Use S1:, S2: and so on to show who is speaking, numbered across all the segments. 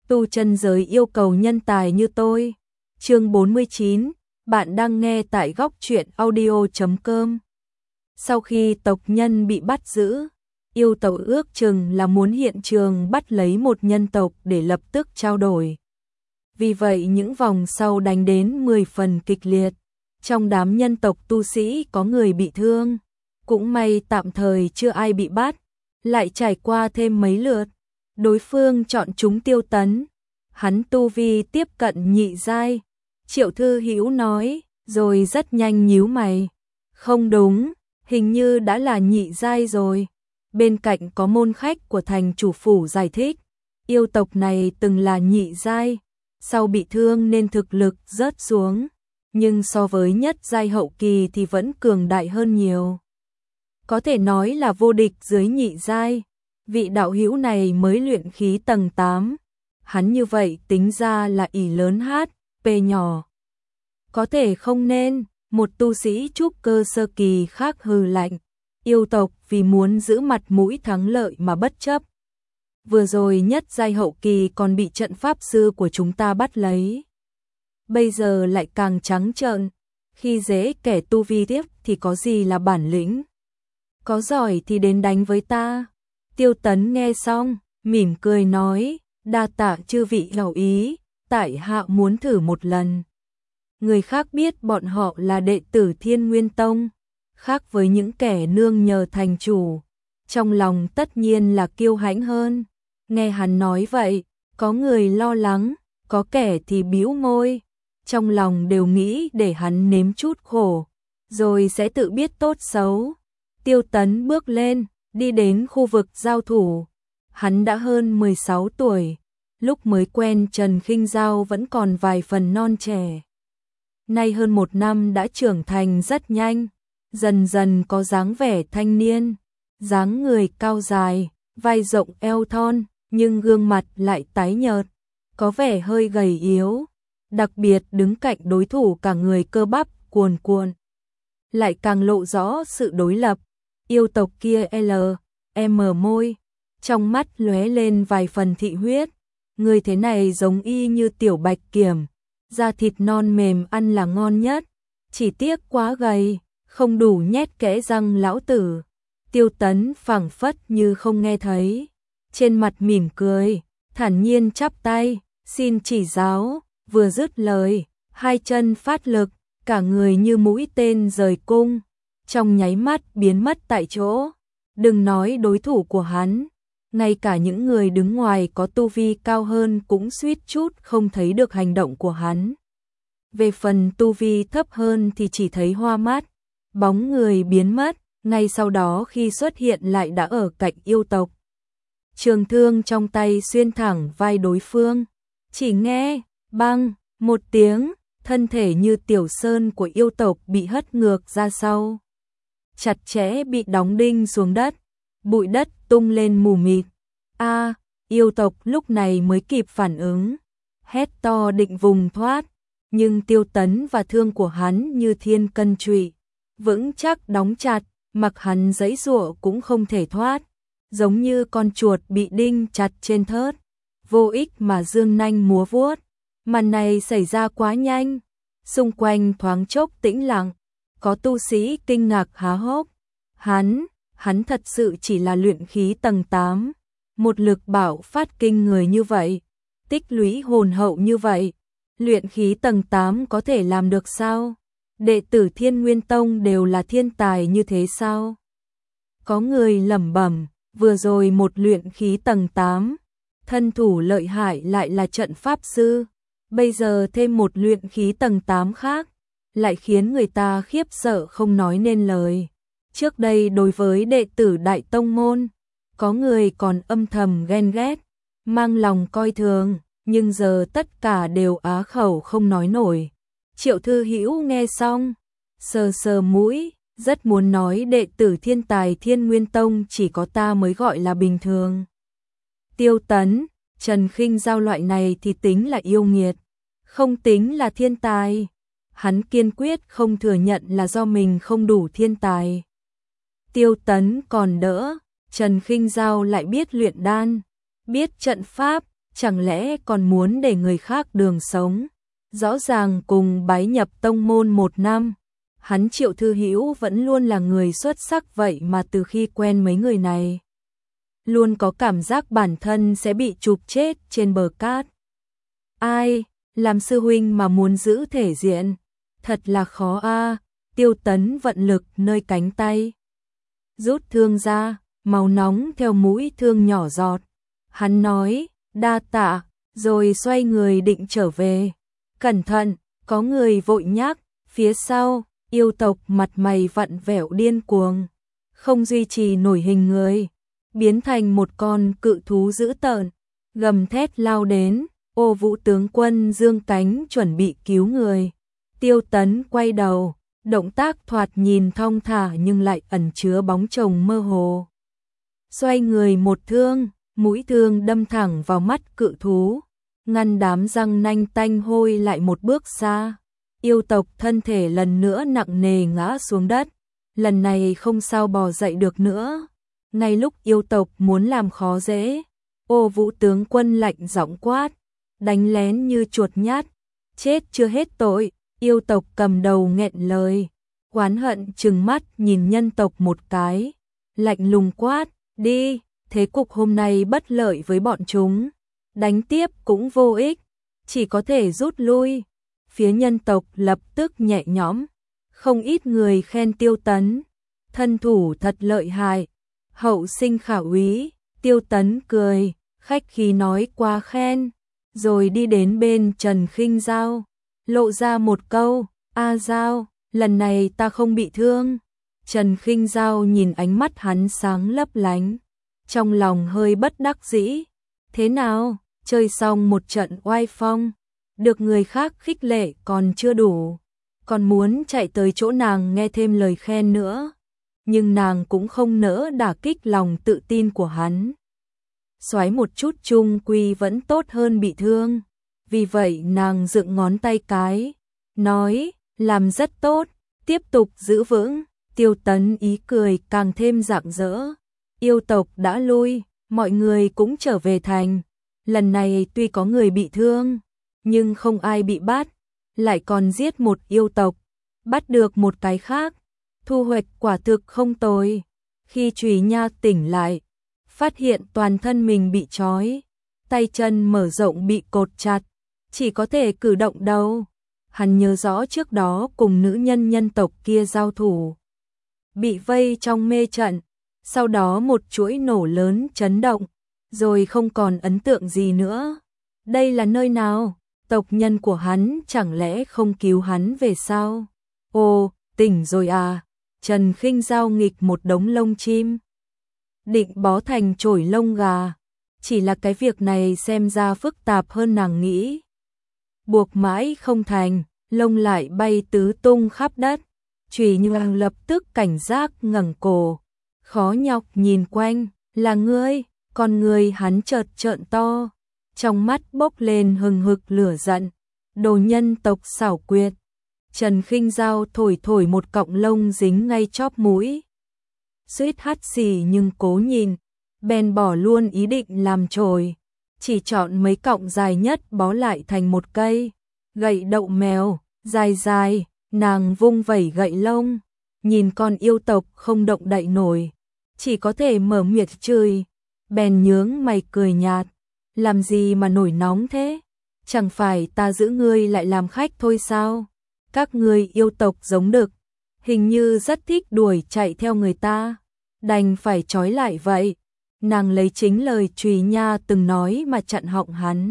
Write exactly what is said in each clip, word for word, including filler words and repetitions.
S1: tu chân giới yêu cầu nhân tài như tôi. Chương bốn mươi chín, bạn đang nghe tại góc truyện audio chấm com. Sau khi tộc nhân bị bắt giữ, yêu tộc ước chừng là muốn hiện trường bắt lấy một nhân tộc để lập tức trao đổi. Vì vậy những vòng sau đánh đến mười phần kịch liệt. Trong đám nhân tộc tu sĩ có người bị thương, cũng may tạm thời chưa ai bị bắt, lại trải qua thêm mấy lượt. Đối phương chọn chúng Tiêu Tấn, hắn tu vi tiếp cận nhị giai. Triệu Thư Hữu nói, rồi rất nhanh nhíu mày. Không đúng, hình như đã là nhị giai rồi. Bên cạnh có môn khách của thành chủ phủ giải thích, yêu tộc này từng là nhị giai, sau bị thương nên thực lực rớt xuống, nhưng so với nhất giai hậu kỳ thì vẫn cường đại hơn nhiều. Có thể nói là vô địch dưới nhị giai. Vị đạo hữu này mới luyện khí tầng tám, hắn như vậy tính ra là ỷ lớn hát pê nhỏ. Có thể không nên, một tu sĩ trúc cơ sơ kỳ khác hừ lạnh, yêu tộc vì muốn giữ mặt mũi thắng lợi mà bất chấp. Vừa rồi nhất giai hậu kỳ còn bị trận pháp sư của chúng ta bắt lấy. Bây giờ lại càng trắng trợn, khi dễ kẻ tu vi tiếp thì có gì là bản lĩnh. Có giỏi thì đến đánh với ta. Tiêu Tấn nghe xong, mỉm cười nói, đa tạ chư vị hảo ý, tại hạ muốn thử một lần. Người khác biết bọn họ là đệ tử Thiên Nguyên Tông, khác với những kẻ nương nhờ thành chủ, trong lòng tất nhiên là kiêu hãnh hơn. Nghe hắn nói vậy, có người lo lắng, có kẻ thì bĩu môi, trong lòng đều nghĩ để hắn nếm chút khổ, rồi sẽ tự biết tốt xấu. Tiêu Tấn bước lên, đi đến khu vực giao thủ. Hắn đã hơn mười sáu tuổi, lúc mới quen Trần Khinh Giao vẫn còn vài phần non trẻ. Nay hơn một năm đã trưởng thành rất nhanh, dần dần có dáng vẻ thanh niên, dáng người cao dài, vai rộng eo thon, nhưng gương mặt lại tái nhợt, có vẻ hơi gầy yếu, đặc biệt đứng cạnh đối thủ cả người cơ bắp cuồn cuộn, lại càng lộ rõ sự đối lập. Yêu tộc kia L, M môi, trong mắt lóe lên vài phần thị huyết, người thế này giống y như tiểu bạch kiểm, da thịt non mềm ăn là ngon nhất, chỉ tiếc quá gầy, không đủ nhét kẽ răng lão tử. Tiêu Tấn phảng phất như không nghe thấy, trên mặt mỉm cười, thản nhiên chắp tay, xin chỉ giáo. Vừa dứt lời, hai chân phát lực, cả người như mũi tên rời cung, trong nháy mắt biến mất tại chỗ. Đừng nói đối thủ của hắn, ngay cả những người đứng ngoài có tu vi cao hơn cũng suýt chút không thấy được hành động của hắn. Về phần tu vi thấp hơn thì chỉ thấy hoa mắt, bóng người biến mất, ngay sau đó khi xuất hiện lại đã ở cạnh yêu tộc. Trường thương trong tay xuyên thẳng vai đối phương, chỉ nghe băng một tiếng, thân thể như tiểu sơn của yêu tộc bị hất ngược ra sau, chặt chẽ bị đóng đinh xuống đất, bụi đất tung lên mù mịt. A, yêu tộc lúc này mới kịp phản ứng, hét to định vùng thoát, nhưng Tiêu Tấn và thương của hắn như thiên cân trụy, vững chắc đóng chặt, mặc hắn giãy giụa cũng không thể thoát, giống như con chuột bị đinh chặt trên thớt, vô ích mà dương nanh múa vuốt. Màn này xảy ra quá nhanh, xung quanh thoáng chốc tĩnh lặng, có tu sĩ kinh ngạc há hốc. Hắn, hắn thật sự chỉ là luyện khí tầng tám, một lực bạo phát kinh người như vậy, tích lũy hồn hậu như vậy, luyện khí tầng tám có thể làm được sao? Đệ tử Thiên Nguyên Tông đều là thiên tài như thế sao? Có người lẩm bẩm, vừa rồi một luyện khí tầng tám, thân thủ lợi hại lại là trận pháp sư, bây giờ thêm một luyện khí tầng tám khác, lại khiến người ta khiếp sợ không nói nên lời. Trước đây đối với đệ tử Đại Tông Môn, có người còn âm thầm ghen ghét, mang lòng coi thường, nhưng giờ tất cả đều á khẩu không nói nổi. Triệu Thư Hữu nghe xong, sờ sờ mũi, rất muốn nói đệ tử thiên tài Thiên Nguyên Tông chỉ có ta mới gọi là bình thường. Tiêu Tấn, Trần Khinh Giao loại này thì tính là yêu nghiệt, không tính là thiên tài. Hắn kiên quyết không thừa nhận là do mình không đủ thiên tài. Tiêu Tấn còn đỡ, Trần Khinh Giao lại biết luyện đan, biết trận pháp, chẳng lẽ còn muốn để người khác đường sống? Rõ ràng cùng bái nhập tông môn một năm, hắn Triệu Thư Hữu vẫn luôn là người xuất sắc, vậy mà từ khi quen mấy người này, luôn có cảm giác bản thân sẽ bị chụp chết trên bờ cát. Ai, làm sư huynh mà muốn giữ thể diện, thật là khó a. Tiêu Tấn vận lực nơi cánh tay, rút thương ra, máu nóng theo mũi thương nhỏ giọt. Hắn nói, đa tạ, rồi xoay người định trở về. Cẩn thận, có người vội nhắc, phía sau, yêu tộc mặt mày vặn vẹo điên cuồng, không duy trì nổi hình người, biến thành một con cự thú dữ tợn, gầm thét lao đến. Ô Vũ tướng quân dương cánh chuẩn bị cứu người. Tiêu Tấn quay đầu, động tác thoạt nhìn thong thả nhưng lại ẩn chứa bóng chồng mơ hồ. Xoay người một thương, mũi thương đâm thẳng vào mắt cự thú, ngăn đám răng nanh tanh hôi lại một bước xa. Yêu tộc thân thể lần nữa nặng nề ngã xuống đất, lần này không sao bò dậy được nữa. Ngay lúc yêu tộc muốn làm khó dễ, Ô Vũ tướng quân lạnh giọng quát, đánh lén như chuột nhát, chết chưa hết tội. Yêu tộc cầm đầu nghẹn lời, oán hận trừng mắt nhìn nhân tộc một cái, lạnh lùng quát, đi, thế cục hôm nay bất lợi với bọn chúng, đánh tiếp cũng vô ích, chỉ có thể rút lui. Phía nhân tộc lập tức nhẹ nhõm, không ít người khen Tiêu Tấn, thân thủ thật lợi hại, hậu sinh khả úy. Tiêu Tấn cười, khách khí nói qua khen, rồi đi đến bên Trần Khinh Giao, lộ ra một câu, A Giao, lần này ta không bị thương. Trần Khinh Giao nhìn ánh mắt hắn sáng lấp lánh, trong lòng hơi bất đắc dĩ. Thế nào, chơi xong một trận oai phong, được người khác khích lệ còn chưa đủ, còn muốn chạy tới chỗ nàng nghe thêm lời khen nữa. Nhưng nàng cũng không nỡ đả kích lòng tự tin của hắn. Xoáy một chút chung quy vẫn tốt hơn bị thương. Vì vậy nàng dựng ngón tay cái, nói, làm rất tốt, tiếp tục giữ vững. Tiêu Tấn ý cười càng thêm rạng rỡ. Yêu tộc đã lui, mọi người cũng trở về thành. Lần này tuy có người bị thương, nhưng không ai bị bắt, lại còn giết một yêu tộc, bắt được một cái khác. Thu hoạch quả thực không tồi. Khi Trùy Nha tỉnh lại, phát hiện toàn thân mình bị trói, tay chân mở rộng bị cột chặt, chỉ có thể cử động đầu. Hắn nhớ rõ trước đó cùng nữ nhân nhân tộc kia giao thủ, bị vây trong mê trận, sau đó một chuỗi nổ lớn chấn động, rồi không còn ấn tượng gì nữa. Đây là nơi nào? Tộc nhân của hắn chẳng lẽ không cứu hắn về sao? Ồ, tỉnh rồi à? Trần Khinh Giao nghịch một đống lông chim, định bó thành chổi lông gà. Chỉ là cái việc này xem ra phức tạp hơn nàng nghĩ. Buộc mãi không thành, lông lại bay tứ tung khắp đất. Trùy Nha lập tức cảnh giác ngẩng cổ, khó nhọc nhìn quanh, là ngươi. Con người hắn chợt trợn to, trong mắt bốc lên hừng hực lửa giận. Đồ nhân tộc xảo quyệt. Trần Khinh Giao thổi thổi một cọng lông dính ngay chóp mũi, suýt hắt xì nhưng cố nhìn, bèn bỏ luôn ý định làm chổi, chỉ chọn mấy cọng dài nhất bó lại thành một cây gậy đậu mèo dài dài. Nàng vung vẩy gậy lông, nhìn con yêu tộc không động đậy nổi, chỉ có thể mở miệng chửi, bèn nhướng mày cười nhạt, làm gì mà nổi nóng thế, chẳng phải ta giữ ngươi lại làm khách thôi sao? Các ngươi yêu tộc giống đực, hình như rất thích đuổi chạy theo người ta, đành phải trói lại vậy. Nàng lấy chính lời Trùy Nha từng nói mà chặn họng hắn,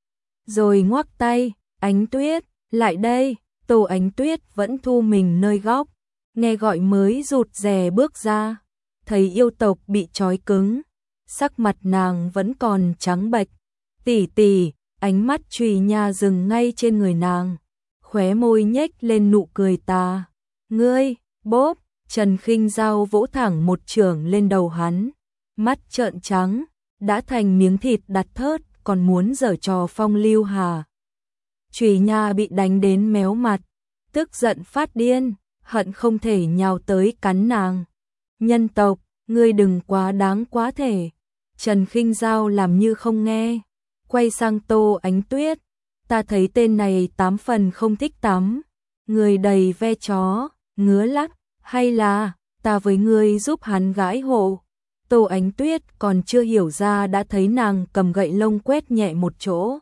S1: rồi ngoắc tay, Ánh Tuyết, lại đây. Tô Ánh Tuyết vẫn thu mình nơi góc, nghe gọi mới rụt rè bước ra, thấy yêu tộc bị trói cứng, sắc mặt nàng vẫn còn trắng bệch. Tỷ tỷ, ánh mắt Trùy Nha dừng ngay trên người nàng, khóe môi nhếch lên nụ cười tà. Ngươi, bốp. Trần Khinh Giao vỗ thẳng một chưởng lên đầu hắn, mắt trợn trắng, đã thành miếng thịt đặt thớt, còn muốn giở trò phong lưu hà. Trùy Nha bị đánh đến méo mặt, tức giận phát điên, hận không thể nhào tới cắn nàng. Nhân tộc, ngươi đừng quá đáng quá thể. Trần Khinh Giao làm như không nghe, quay sang Tô Ánh Tuyết, ta thấy tên này tám phần không thích tắm, người đầy ve chó, ngứa lắc, hay là ta với ngươi giúp hắn gãi hộ. Tô Ánh Tuyết còn chưa hiểu ra đã thấy nàng cầm gậy lông quét nhẹ một chỗ,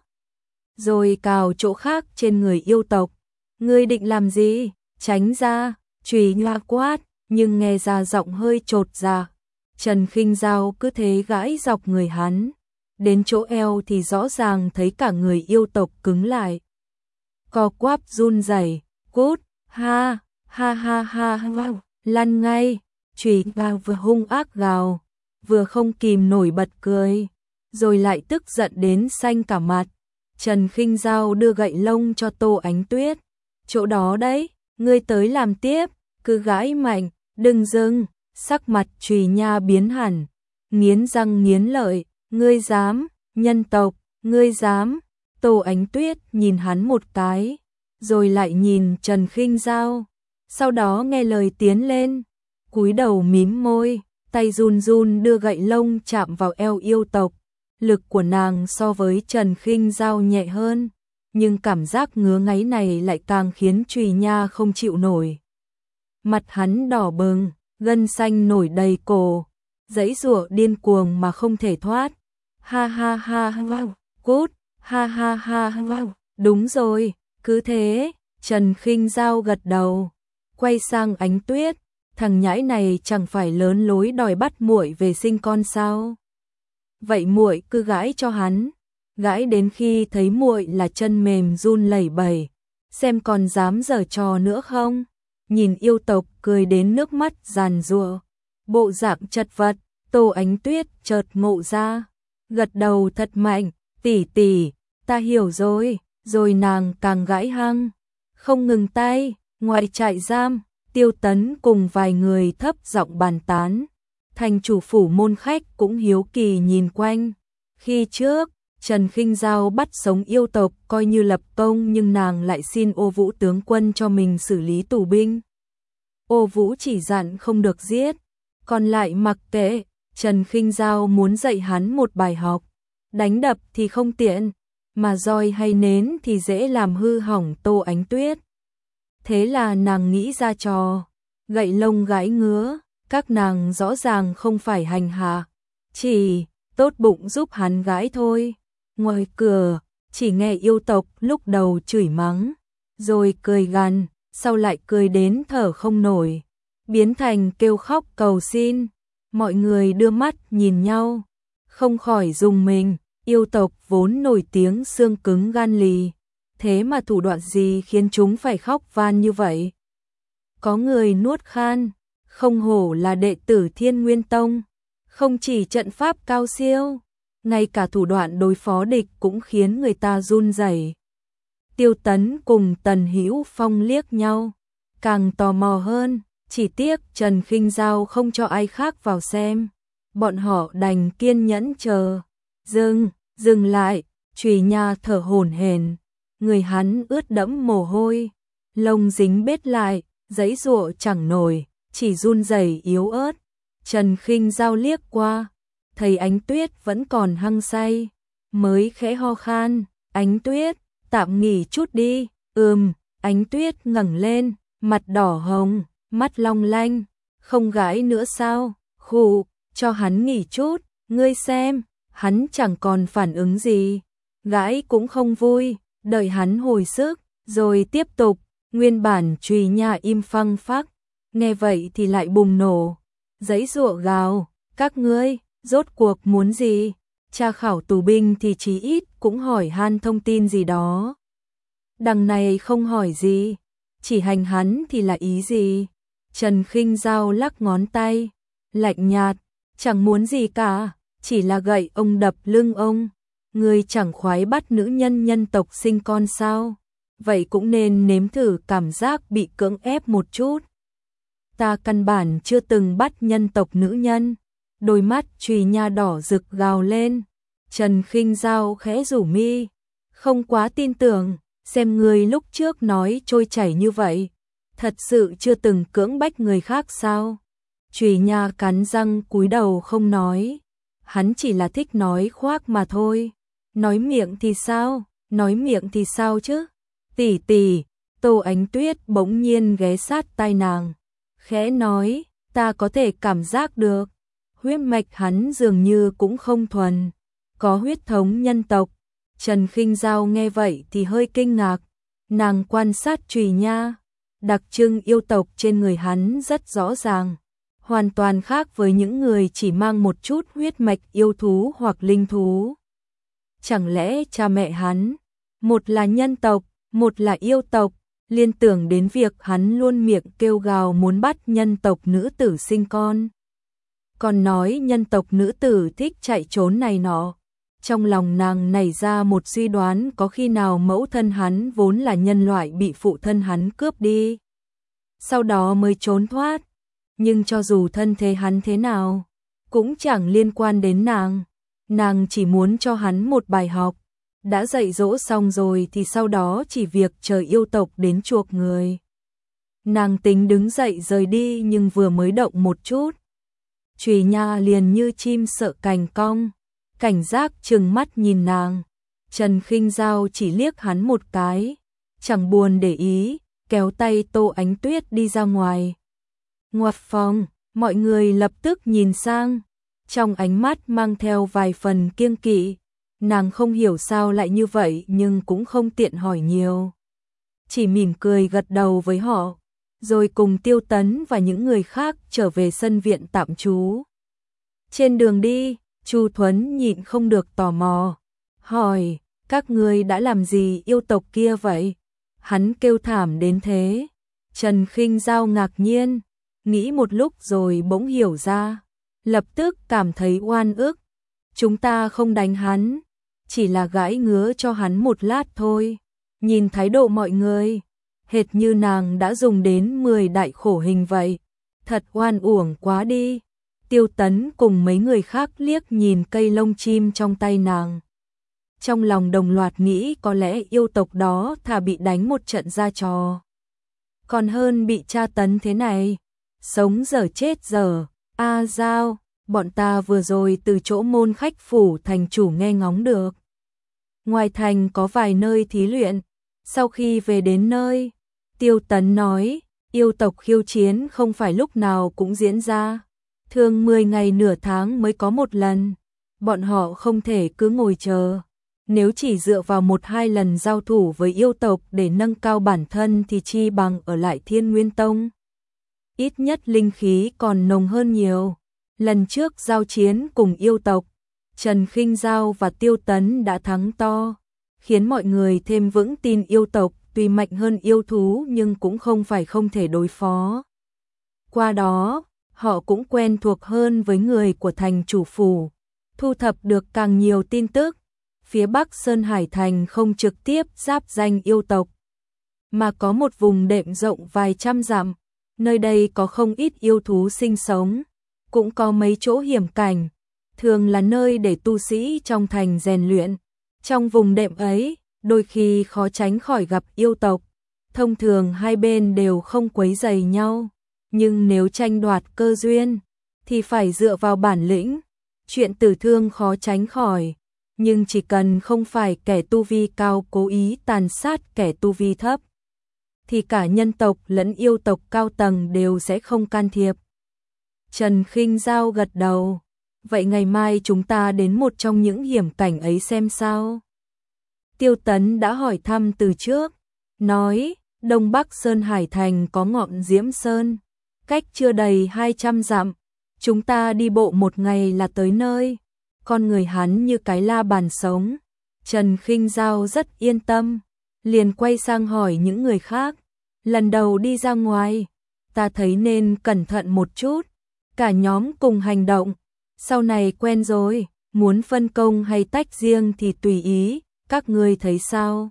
S1: rồi cào chỗ khác trên người yêu tộc. Ngươi định làm gì? Tránh ra, Trùy Nhoa quát, nhưng nghe ra giọng hơi chột dạ. Trần Khinh Dao cứ thế gãi dọc người hắn, đến chỗ eo thì rõ ràng thấy cả người yêu tộc cứng lại, co quắp run rẩy. Cút, ha, ha ha ha, ha. Lăn ngay. Trùy Nhoa vừa hung ác gào, vừa không kìm nổi bật cười, rồi lại tức giận đến xanh cả mặt. Trần Khinh Dao đưa gậy lông cho Tô Ánh Tuyết. Chỗ đó đấy, ngươi tới làm tiếp, cứ gãi mạnh, đừng dừng. Sắc mặt Trùy Nha biến hẳn, nghiến răng nghiến lợi, ngươi dám, nhân tộc, ngươi dám. Tô Ánh Tuyết nhìn hắn một cái, rồi lại nhìn Trần Khinh Dao, sau đó nghe lời tiến lên, cúi đầu mím môi, tay run run đưa gậy lông chạm vào eo yêu tộc. Lực của nàng so với Trần Khinh Dao nhẹ hơn, nhưng cảm giác ngứa ngáy này lại càng khiến Trùy Nha không chịu nổi. Mặt hắn đỏ bừng, gân xanh nổi đầy cổ, giãy giụa điên cuồng mà không thể thoát. Ha ha ha ha, cút, ha ha ha ha, đúng rồi, cứ thế. Trần Khinh Dao gật đầu, quay sang Ánh Tuyết, thằng nhãi này chẳng phải lớn lối đòi bắt muội về sinh con sao? Vậy muội cứ gãi cho hắn, gãi đến khi thấy muội là chân mềm run lẩy bẩy, xem còn dám giở trò nữa không? Nhìn yêu tộc cười đến nước mắt giàn giụa, bộ dạng chật vật, Tô Ánh Tuyết chợt ngộ ra, gật đầu thật mạnh, tỷ tỷ, ta hiểu rồi. Rồi nàng càng gãi hăng, không ngừng tay. Ngoài trại giam, Tiêu Tấn cùng vài người thấp giọng bàn tán, thành chủ phủ môn khách cũng hiếu kỳ nhìn quanh. Khi trước, Trần Khinh Dao bắt sống yêu tộc coi như lập công, nhưng nàng lại xin Ô Vũ tướng quân cho mình xử lý tù binh. Ô Vũ chỉ dặn không được giết, còn lại mặc kệ. Trần Khinh Dao muốn dạy hắn một bài học, đánh đập thì không tiện, mà roi hay nến thì dễ làm hư hỏng Tô Ánh Tuyết. Thế là nàng nghĩ ra trò gậy lông gãi ngứa, các nàng rõ ràng không phải hành hạ, chỉ tốt bụng giúp hắn gãi thôi. Ngoài cửa, chỉ nghe yêu tộc lúc đầu chửi mắng, rồi cười gằn, sau lại cười đến thở không nổi, biến thành kêu khóc cầu xin. Mọi người đưa mắt nhìn nhau, không khỏi rùng mình. Yêu tộc vốn nổi tiếng xương cứng gan lì, thế mà thủ đoạn gì khiến chúng phải khóc van như vậy? Có người nuốt khan, không hổ là đệ tử Thiên Nguyên Tông, không chỉ trận pháp cao siêu, ngay cả thủ đoạn đối phó địch cũng khiến người ta run rẩy. Tiêu Tấn cùng Tần Hữu Phong liếc nhau, càng tò mò hơn, chỉ tiếc Trần Khinh Dao không cho ai khác vào xem, bọn họ đành kiên nhẫn chờ. Dừng, dừng lại. Trùy Nha thở hổn hển, người hắn ướt đẫm mồ hôi, lông dính bết lại, giãy giụa chẳng nổi, chỉ run rẩy yếu ớt. Trần Khinh Dao liếc qua, thấy Ánh Tuyết vẫn còn hăng say, mới khẽ ho khan, Ánh Tuyết, tạm nghỉ chút đi. Ừm. Ánh Tuyết ngẩng lên, mặt đỏ hồng, mắt long lanh, không gãi nữa sao? Khụ, cho hắn nghỉ chút, ngươi xem. Hắn chẳng còn phản ứng gì, gãi cũng không vui, đợi hắn hồi sức, rồi tiếp tục. Nguyên bản Trùy Nha im phăng phắc, nghe vậy thì lại bùng nổ, giãy giụa gào, các ngươi, rốt cuộc muốn gì? Tra khảo tù binh thì chí ít cũng hỏi han thông tin gì đó. Đằng này không hỏi gì, chỉ hành hắn thì là ý gì? Trần Khinh Dao lắc ngón tay, lạnh nhạt, chẳng muốn gì cả. Chỉ là gậy ông đập lưng ông, người chẳng khoái bắt nữ nhân nhân tộc sinh con sao? Vậy cũng nên nếm thử cảm giác bị cưỡng ép một chút. Ta căn bản chưa từng bắt nhân tộc nữ nhân. Đôi mắt Trùy Nha đỏ rực gào lên. Trần Khinh Dao khẽ rủ mi, không quá tin tưởng, xem người lúc trước nói trôi chảy như vậy, thật sự chưa từng cưỡng bách người khác sao? Trùy Nha cắn răng cúi đầu không nói. Hắn chỉ là thích nói khoác mà thôi. Nói miệng thì sao, nói miệng thì sao chứ? Tỷ tỷ, Tô Ánh Tuyết bỗng nhiên ghé sát tai nàng, khẽ nói, ta có thể cảm giác được, huyết mạch hắn dường như cũng không thuần, có huyết thống nhân tộc. Trần Khinh Dao nghe vậy thì hơi kinh ngạc, nàng quan sát Trùy Nha, đặc trưng yêu tộc trên người hắn rất rõ ràng, hoàn toàn khác với những người chỉ mang một chút huyết mạch yêu thú hoặc linh thú. Chẳng lẽ cha mẹ hắn, một là nhân tộc, một là yêu tộc, liên tưởng đến việc hắn luôn miệng kêu gào muốn bắt nhân tộc nữ tử sinh con. Còn nói nhân tộc nữ tử thích chạy trốn này nọ. Trong lòng nàng nảy ra một suy đoán, có khi nào mẫu thân hắn vốn là nhân loại bị phụ thân hắn cướp đi, sau đó mới trốn thoát. Nhưng cho dù thân thế hắn thế nào, cũng chẳng liên quan đến nàng. Nàng chỉ muốn cho hắn một bài học. Đã dạy dỗ xong rồi thì sau đó chỉ việc chờ yêu tộc đến chuộc người. Nàng tính đứng dậy rời đi, nhưng vừa mới động một chút, Trùy Nha liền như chim sợ cành cong, cảnh giác trừng mắt nhìn nàng. Trần Khinh Dao chỉ liếc hắn một cái, chẳng buồn để ý, kéo tay Tô Ánh Tuyết đi ra ngoài. Ngoặt phòng, mọi người lập tức nhìn sang, trong ánh mắt mang theo vài phần kiêng kỵ. Nàng không hiểu sao lại như vậy nhưng cũng không tiện hỏi nhiều, chỉ mỉm cười gật đầu với họ, rồi cùng Tiêu Tấn và những người khác trở về sân viện tạm trú. Trên đường đi, Chu Thuấn nhịn không được tò mò, hỏi, các ngươi đã làm gì yêu tộc kia vậy? Hắn kêu thảm đến thế. Trần Khinh Dao ngạc nhiên, nghĩ một lúc rồi bỗng hiểu ra, lập tức cảm thấy oan ức. Chúng ta không đánh hắn, chỉ là gãi ngứa cho hắn một lát thôi. Nhìn thái độ mọi người, hệt như nàng đã dùng đến mười đại khổ hình vậy. Thật oan uổng quá đi. Tiêu Tấn cùng mấy người khác liếc nhìn cây lông chim trong tay nàng. Trong lòng đồng loạt nghĩ có lẽ yêu tộc đó thà bị đánh một trận ra trò, còn hơn bị tra tấn thế này. Sống dở chết dở. A à, Giao, bọn ta vừa rồi từ chỗ môn khách phủ thành chủ nghe ngóng được. Ngoài thành có vài nơi thí luyện. Sau khi về đến nơi, Tiêu Tấn nói, yêu tộc khiêu chiến không phải lúc nào cũng diễn ra. Thường mười ngày nửa tháng mới có một lần. Bọn họ không thể cứ ngồi chờ. Nếu chỉ dựa vào một hai lần giao thủ với yêu tộc để nâng cao bản thân thì chi bằng ở lại Thiên Nguyên Tông. Ít nhất linh khí còn nồng hơn nhiều. Lần trước giao chiến cùng yêu tộc, Trần Khinh Dao và Tiêu Tấn đã thắng to, khiến mọi người thêm vững tin yêu tộc tuy mạnh hơn yêu thú nhưng cũng không phải không thể đối phó. Qua đó, họ cũng quen thuộc hơn với người của thành chủ phủ, thu thập được càng nhiều tin tức. Phía Bắc Sơn Hải Thành không trực tiếp giáp danh yêu tộc, mà có một vùng đệm rộng vài trăm dặm. Nơi đây có không ít yêu thú sinh sống, cũng có mấy chỗ hiểm cảnh, thường là nơi để tu sĩ trong thành rèn luyện. Trong vùng đệm ấy, đôi khi khó tránh khỏi gặp yêu tộc. Thông thường hai bên đều không quấy rầy nhau, nhưng nếu tranh đoạt cơ duyên thì phải dựa vào bản lĩnh. Chuyện tử thương khó tránh khỏi, nhưng chỉ cần không phải kẻ tu vi cao cố ý tàn sát kẻ tu vi thấp, thì cả nhân tộc lẫn yêu tộc cao tầng đều sẽ không can thiệp. Trần Khinh Dao gật đầu. Vậy ngày mai chúng ta đến một trong những hiểm cảnh ấy xem sao? Tiêu Tấn đã hỏi thăm từ trước, nói, Đông Bắc Sơn Hải Thành có ngọn Diễm Sơn, cách chưa đầy hai trăm dặm, chúng ta đi bộ một ngày là tới nơi. Con người hắn như cái la bàn sống. Trần Khinh Dao rất yên tâm, liền quay sang hỏi những người khác, lần đầu đi ra ngoài, ta thấy nên cẩn thận một chút. Cả nhóm cùng hành động, sau này quen rồi, muốn phân công hay tách riêng thì tùy ý, các ngươi thấy sao?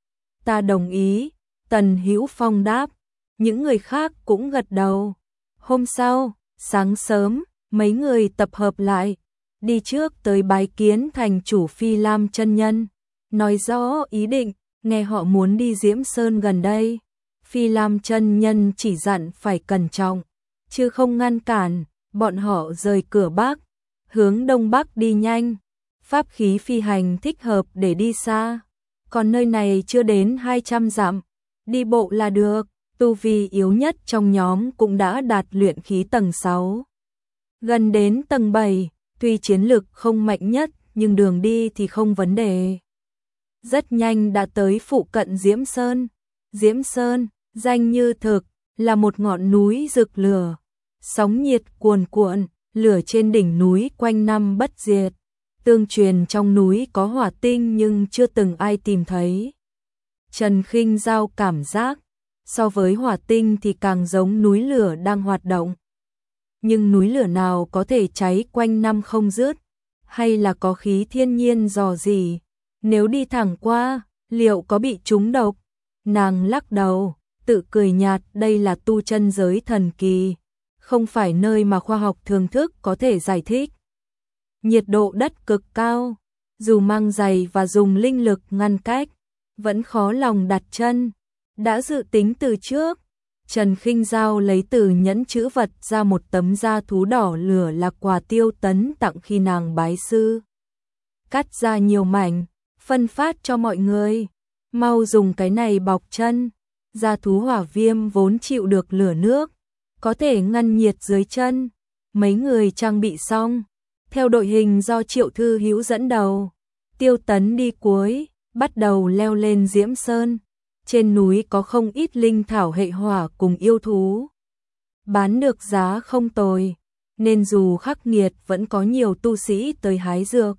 S1: Ta đồng ý. Tần Hữu Phong đáp, những người khác cũng gật đầu. Hôm sau, sáng sớm, mấy người tập hợp lại, đi trước tới bái kiến thành chủ Phi Lam chân nhân, nói rõ ý định, nghe họ muốn đi Diễm Sơn gần đây. Phi Lam chân nhân chỉ dặn phải cẩn trọng, chứ không ngăn cản. Bọn họ rời cửa Bắc, hướng Đông Bắc đi nhanh. pháp khí phi hành thích hợp để đi xa, còn nơi này chưa đến hai trăm dặm, đi bộ là được. Tu vi yếu nhất trong nhóm cũng đã đạt luyện khí tầng sáu. Gần đến tầng bảy, tuy chiến lực không mạnh nhất, nhưng đường đi thì không vấn đề. Rất nhanh đã tới phụ cận Diễm Sơn. Diễm Sơn, danh như thực, là một ngọn núi rực lửa. Sóng nhiệt cuồn cuộn, lửa trên đỉnh núi quanh năm bất diệt. Tương truyền trong núi có hỏa tinh nhưng chưa từng ai tìm thấy. Trần Khinh Giao cảm giác, so với hỏa tinh thì càng giống núi lửa đang hoạt động. Nhưng núi lửa nào có thể cháy quanh năm không dứt, hay là có khí thiên nhiên dò dỉ? Nếu đi thẳng qua, liệu có bị trúng độc? Nàng lắc đầu, tự cười nhạt, đây là tu chân giới thần kỳ, không phải nơi mà khoa học thường thức có thể giải thích. Nhiệt độ đất cực cao, dù mang giày và dùng linh lực ngăn cách, vẫn khó lòng đặt chân. Đã dự tính từ trước, Trần Khinh Giao lấy từ nhẫn chữ vật ra một tấm da thú đỏ lửa là quà Tiêu Tấn tặng khi nàng bái sư. Cắt ra nhiều mảnh, phân phát cho mọi người. Mau dùng cái này bọc chân. Da thú hỏa viêm vốn chịu được lửa nước, có thể ngăn nhiệt dưới chân. Mấy người trang bị xong, theo đội hình do Triệu Thư Hữu dẫn đầu, Tiêu Tấn đi cuối, bắt đầu leo lên Diễm Sơn. Trên núi có không ít linh thảo hệ hỏa cùng yêu thú. Bán được giá không tồi, nên dù khắc nghiệt vẫn có nhiều tu sĩ tới hái dược.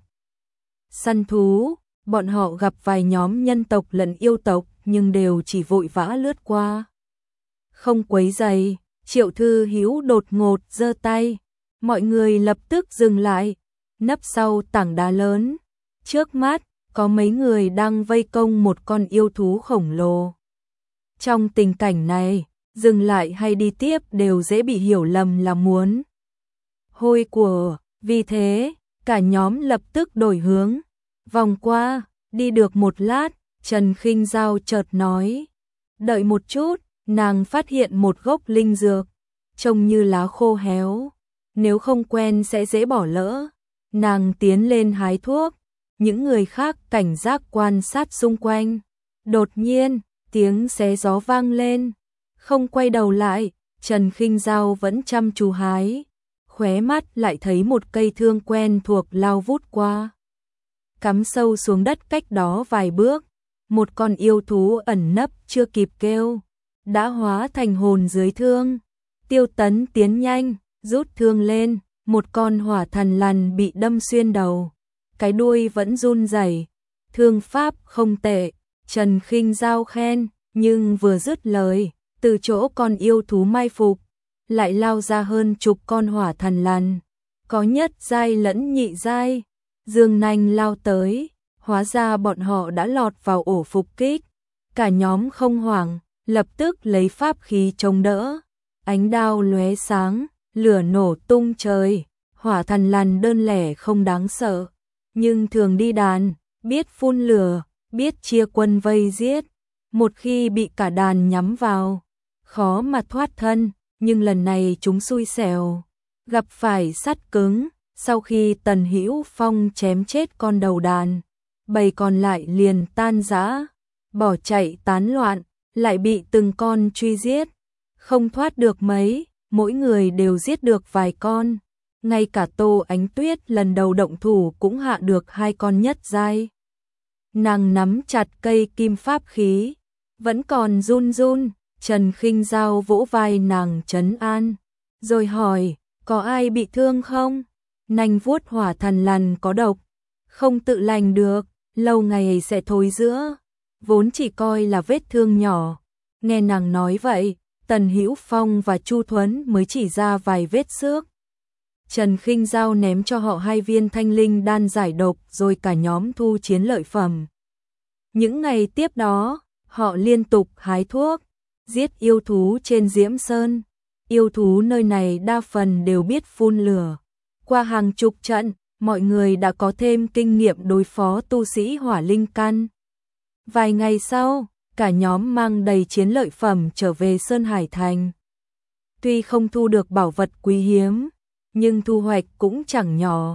S1: Săn thú, bọn họ gặp vài nhóm nhân tộc lẫn yêu tộc nhưng đều chỉ vội vã lướt qua. Không quấy rầy, Triệu Thư Hữu đột ngột giơ tay, mọi người lập tức dừng lại, nấp sau tảng đá lớn. Trước mắt, có mấy người đang vây công một con yêu thú khổng lồ. Trong tình cảnh này, dừng lại hay đi tiếp đều dễ bị hiểu lầm là muốn hôi của, vì thế, cả nhóm lập tức đổi hướng, vòng qua, đi được một lát, Trần Khinh Giao chợt nói, đợi một chút, nàng phát hiện một gốc linh dược, trông như lá khô héo, nếu không quen sẽ dễ bỏ lỡ. Nàng tiến lên hái thuốc, những người khác cảnh giác quan sát xung quanh. Đột nhiên, tiếng xé gió vang lên, không quay đầu lại, Trần Khinh Giao vẫn chăm chú hái, khóe mắt lại thấy một cây thương quen thuộc lao vút qua, cắm sâu xuống đất cách đó vài bước. Một con yêu thú ẩn nấp chưa kịp kêu, đã hóa thành hồn dưới thương. Tiêu Tấn tiến nhanh, rút thương lên, một con hỏa thần lằn bị đâm xuyên đầu, cái đuôi vẫn run rẩy. Thương pháp không tệ, Trần Khinh Giao khen, nhưng vừa dứt lời, từ chỗ con yêu thú mai phục, lại lao ra hơn chục con hỏa thần lằn, có nhất giai lẫn nhị giai, dương nanh lao tới. Hóa ra bọn họ đã lọt vào ổ phục kích. Cả nhóm không hoảng, lập tức lấy pháp khí chống đỡ. Ánh đao lóe sáng, lửa nổ tung trời. Hỏa thần lằn đơn lẻ không đáng sợ, nhưng thường đi đàn, biết phun lửa, biết chia quân vây giết. Một khi bị cả đàn nhắm vào, khó mà thoát thân. Nhưng lần này chúng xui xẻo, gặp phải sắt cứng. Sau khi Tần Hữu Phong chém chết con đầu đàn, bầy còn lại liền tan rã, bỏ chạy tán loạn, lại bị từng con truy giết, không thoát được mấy, mỗi người đều giết được vài con. Ngay cả Tô Ánh Tuyết lần đầu động thủ cũng hạ được hai con nhất giai. Nàng nắm chặt cây kim pháp khí, vẫn còn run run. Trần Khinh Giao vỗ vai nàng trấn an, rồi hỏi, có ai bị thương không? Nanh vuốt hỏa thần lằn có độc, không tự lành được, lâu ngày sẽ thối rữa, vốn chỉ coi là vết thương nhỏ. Nghe nàng nói vậy, Tần Hữu Phong và Chu Thuấn mới chỉ ra vài vết xước. Trần Khinh Giao ném cho họ hai viên thanh linh đan giải độc rồi cả nhóm thu chiến lợi phẩm. Những ngày tiếp đó, họ liên tục hái thuốc, giết yêu thú trên Diễm Sơn. Yêu thú nơi này đa phần đều biết phun lửa. Qua hàng chục trận, mọi người đã có thêm kinh nghiệm đối phó tu sĩ hỏa linh căn. Vài ngày sau, cả nhóm mang đầy chiến lợi phẩm trở về Sơn Hải Thành. Tuy không thu được bảo vật quý hiếm, nhưng thu hoạch cũng chẳng nhỏ.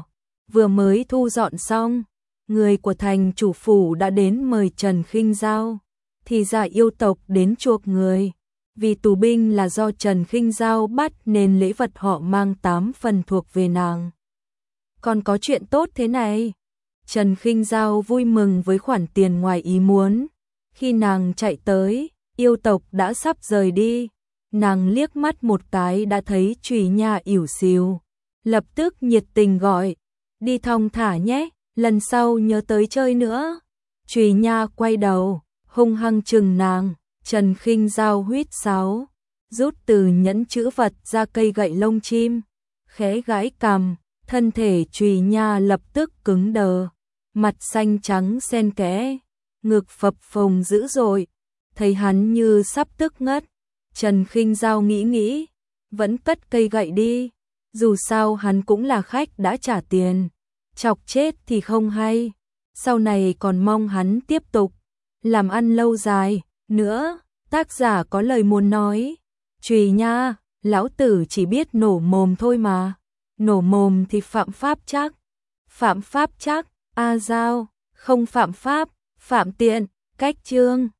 S1: vừa mới thu dọn xong, người của thành chủ phủ đã đến mời Trần Khinh Dao, thì ra yêu tộc đến chuộc người. Vì tù binh là do Trần Khinh Dao bắt nên lễ vật họ mang tám phần thuộc về nàng. Còn có chuyện tốt thế này. Trần Khinh Dao vui mừng với khoản tiền ngoài ý muốn. Khi nàng chạy tới, yêu tộc đã sắp rời đi. Nàng liếc mắt một cái đã thấy Trùy Nha ỉu xìu. Lập tức nhiệt tình gọi, đi thong thả nhé, lần sau nhớ tới chơi nữa. Trùy Nha quay đầu, hung hăng chừng nàng. Trần Khinh Dao huýt sáo, rút từ nhẫn chữ vật ra cây gậy lông chim, khẽ gãi cằm, thân thể Trùy Nha lập tức cứng đờ, mặt xanh trắng xen kẽ, ngực phập phồng dữ dội, thấy hắn như sắp tức ngất. Trần Khinh Dao nghĩ nghĩ, vẫn cất cây gậy đi, dù sao hắn cũng là khách đã trả tiền, chọc chết thì không hay, sau này còn mong hắn tiếp tục làm ăn lâu dài nữa. Tác giả có lời muốn nói, Trùy Nha, lão tử chỉ biết nổ mồm thôi mà, nổ mồm thì phạm pháp chắc, phạm pháp chắc, a Dao, không phạm pháp, phạm tiện, cách chương.